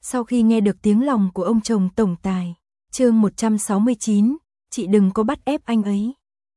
Sau khi nghe được tiếng lòng của ông chồng tổng tài, chương 169, chị đừng có bắt ép anh ấy.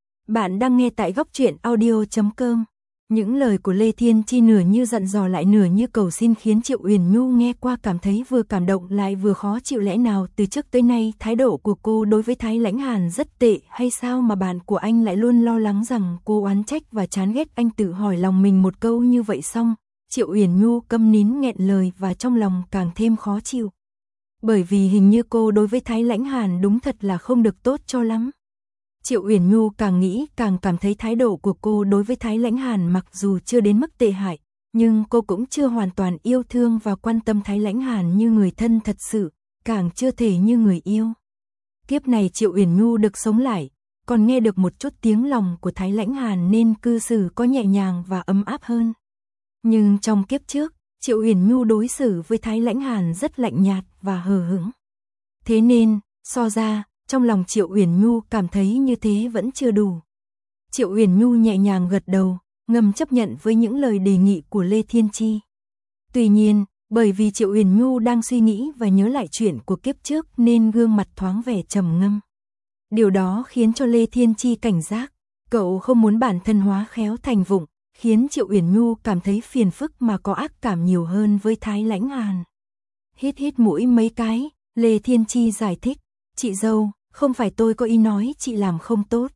Bạn đang nghe tại Góc Truyện Audio.com. Những lời của Lê Thiên Chi nửa như dặn dò lại nửa như cầu xin khiến Triệu Uyển Nhu nghe qua cảm thấy vừa cảm động lại vừa khó chịu. Lẽ nào từ trước tới nay thái độ của cô đối với Thái Lãnh Hàn rất tệ hay sao mà bạn của anh lại luôn lo lắng rằng cô oán trách và chán ghét anh? Tự hỏi lòng mình một câu như vậy xong, Triệu Uyển Nhu câm nín nghẹn lời và trong lòng càng thêm khó chịu. Bởi vì hình như cô đối với Thái Lãnh Hàn đúng thật là không được tốt cho lắm. Triệu Uyển Nhu càng nghĩ càng cảm thấy thái độ của cô đối với Thái Lãnh Hàn mặc dù chưa đến mức tệ hại, nhưng cô cũng chưa hoàn toàn yêu thương và quan tâm Thái Lãnh Hàn như người thân thật sự, càng chưa thể như người yêu. Kiếp này Triệu Uyển Nhu được sống lại, còn nghe được một chút tiếng lòng của Thái Lãnh Hàn nên cư xử có nhẹ nhàng và ấm áp hơn. Nhưng trong kiếp trước, Triệu Uyển Nhu đối xử với Thái Lãnh Hàn rất lạnh nhạt và hờ hững. Thế nên, so ra, trong lòng Triệu Uyển Nhu cảm thấy như thế vẫn chưa đủ. Triệu Uyển Nhu nhẹ nhàng gật đầu, ngầm chấp nhận với những lời đề nghị của Lê Thiên Chi. Tuy nhiên, bởi vì Triệu Uyển Nhu đang suy nghĩ và nhớ lại chuyện của kiếp trước nên gương mặt thoáng vẻ trầm ngâm. Điều đó khiến cho Lê Thiên Chi cảnh giác, cậu không muốn bản thân hóa khéo thành vụng, khiến Triệu Uyển Nhu cảm thấy phiền phức mà có ác cảm nhiều hơn với Thái Lãnh Hàn. Hít hít mũi mấy cái, Lê Thiên Chi giải thích, chị dâu, không phải tôi có ý nói chị làm không tốt,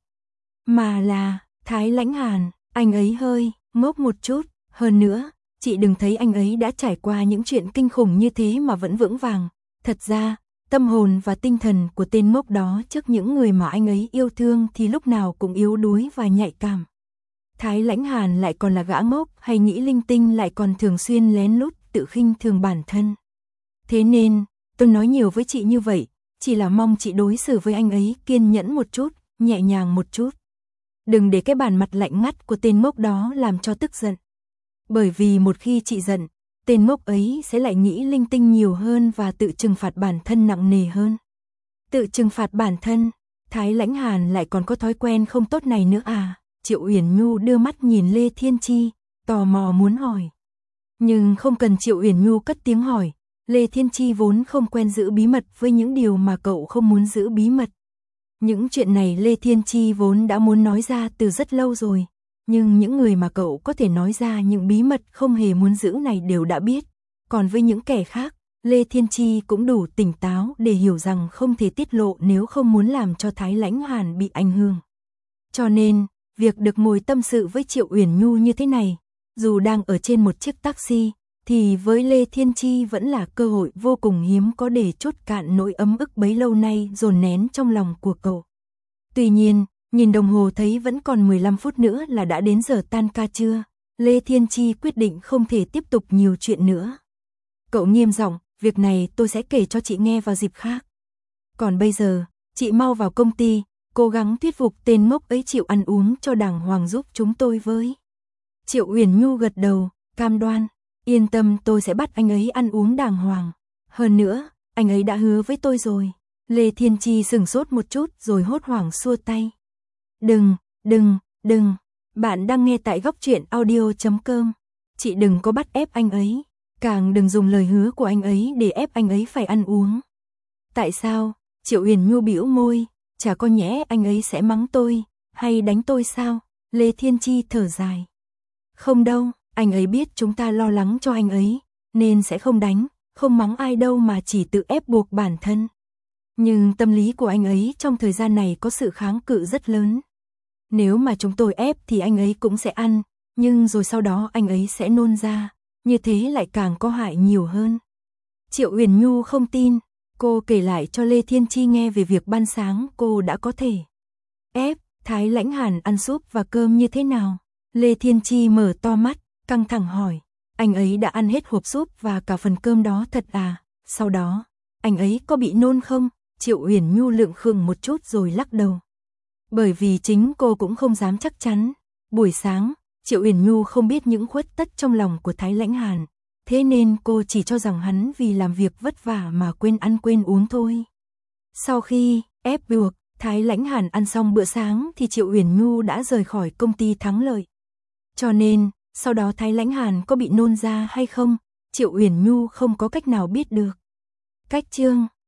mà là, Thái Lãnh Hàn, anh ấy hơi ngốc một chút, hơn nữa, chị đừng thấy anh ấy đã trải qua những chuyện kinh khủng như thế mà vẫn vững vàng, thật ra, tâm hồn và tinh thần của tên ngốc đó trước những người mà anh ấy yêu thương thì lúc nào cũng yếu đuối và nhạy cảm. Thái Lãnh Hàn lại còn là gã ngốc hay nghĩ linh tinh, lại còn thường xuyên lén lút tự khinh thường bản thân. Thế nên, tôi nói nhiều với chị như vậy, chỉ là mong chị đối xử với anh ấy kiên nhẫn một chút, nhẹ nhàng một chút. Đừng để cái bản mặt lạnh ngắt của tên ngốc đó làm cho tức giận. Bởi vì một khi chị giận, tên ngốc ấy sẽ lại nghĩ linh tinh nhiều hơn và tự trừng phạt bản thân nặng nề hơn. Tự trừng phạt bản thân, Thái Lãnh Hàn lại còn có thói quen không tốt này nữa à? Triệu Uyển Nhu đưa mắt nhìn Lê Thiên Chi, tò mò muốn hỏi. Nhưng không cần Triệu Uyển Nhu cất tiếng hỏi, Lê Thiên Chi vốn không quen giữ bí mật với những điều mà cậu không muốn giữ bí mật. Những chuyện này Lê Thiên Chi vốn đã muốn nói ra từ rất lâu rồi, nhưng những người mà cậu có thể nói ra những bí mật không hề muốn giữ này đều đã biết. Còn với những kẻ khác, Lê Thiên Chi cũng đủ tỉnh táo để hiểu rằng không thể tiết lộ nếu không muốn làm cho Thái Lãnh Hàn bị ảnh hưởng. Cho nên, việc được ngồi tâm sự với Triệu Uyển Nhu như thế này, dù đang ở trên một chiếc taxi, thì với Lê Thiên Chi vẫn là cơ hội vô cùng hiếm có để trút cạn nỗi ấm ức bấy lâu nay dồn nén trong lòng của cậu. Tuy nhiên, nhìn đồng hồ thấy vẫn còn 15 phút nữa là đã đến giờ tan ca trưa, Lê Thiên Chi quyết định không thể tiếp tục nhiều chuyện nữa. Cậu nghiêm giọng, việc này tôi sẽ kể cho chị nghe vào dịp khác. Còn bây giờ, chị mau vào công ty, cố gắng thuyết phục tên ngốc ấy chịu ăn uống cho đàng hoàng giúp chúng tôi với. Triệu Uyển Nhu gật đầu, cam đoan, yên tâm, tôi sẽ bắt anh ấy ăn uống đàng hoàng. Hơn nữa, anh ấy đã hứa với tôi rồi. Lê Thiên Chi sửng sốt một chút rồi hốt hoảng xua tay. Đừng, bạn đang nghe tại Góc Truyện Audio.com. Chị đừng có bắt ép anh ấy, càng đừng dùng lời hứa của anh ấy để ép anh ấy phải ăn uống. Tại sao? Triệu Uyển Nhu bĩu môi, chả có nhẽ anh ấy sẽ mắng tôi, hay đánh tôi sao? Lê Thiên Chi thở dài. Không đâu, anh ấy biết chúng ta lo lắng cho anh ấy, nên sẽ không đánh, không mắng ai đâu mà chỉ tự ép buộc bản thân. Nhưng tâm lý của anh ấy trong thời gian này có sự kháng cự rất lớn. Nếu mà chúng tôi ép thì anh ấy cũng sẽ ăn, nhưng rồi sau đó anh ấy sẽ nôn ra, như thế lại càng có hại nhiều hơn. Triệu Uyển Nhu không tin, cô kể lại cho Lê Thiên Chi nghe về việc ban sáng cô đã có thể ép Thái Lãnh Hàn ăn súp và cơm như thế nào. Lê Thiên Chi mở to mắt, căng thẳng hỏi, anh ấy đã ăn hết hộp súp và cả phần cơm đó thật à? Sau đó, anh ấy có bị nôn không? Triệu Uyển Nhu lượng khừng một chút rồi lắc đầu. Bởi vì chính cô cũng không dám chắc chắn. Buổi sáng, Triệu Uyển Nhu không biết những khuất tất trong lòng của Thái Lãnh Hàn, thế nên cô chỉ cho rằng hắn vì làm việc vất vả mà quên ăn quên uống thôi. Sau khi ép buộc Thái Lãnh Hàn ăn xong bữa sáng thì Triệu Uyển Nhu đã rời khỏi công ty Thắng Lợi. Cho nên, sau đó Thái Lãnh Hàn có bị nôn ra hay không, Triệu Uyển Nhu không có cách nào biết được. Cách chương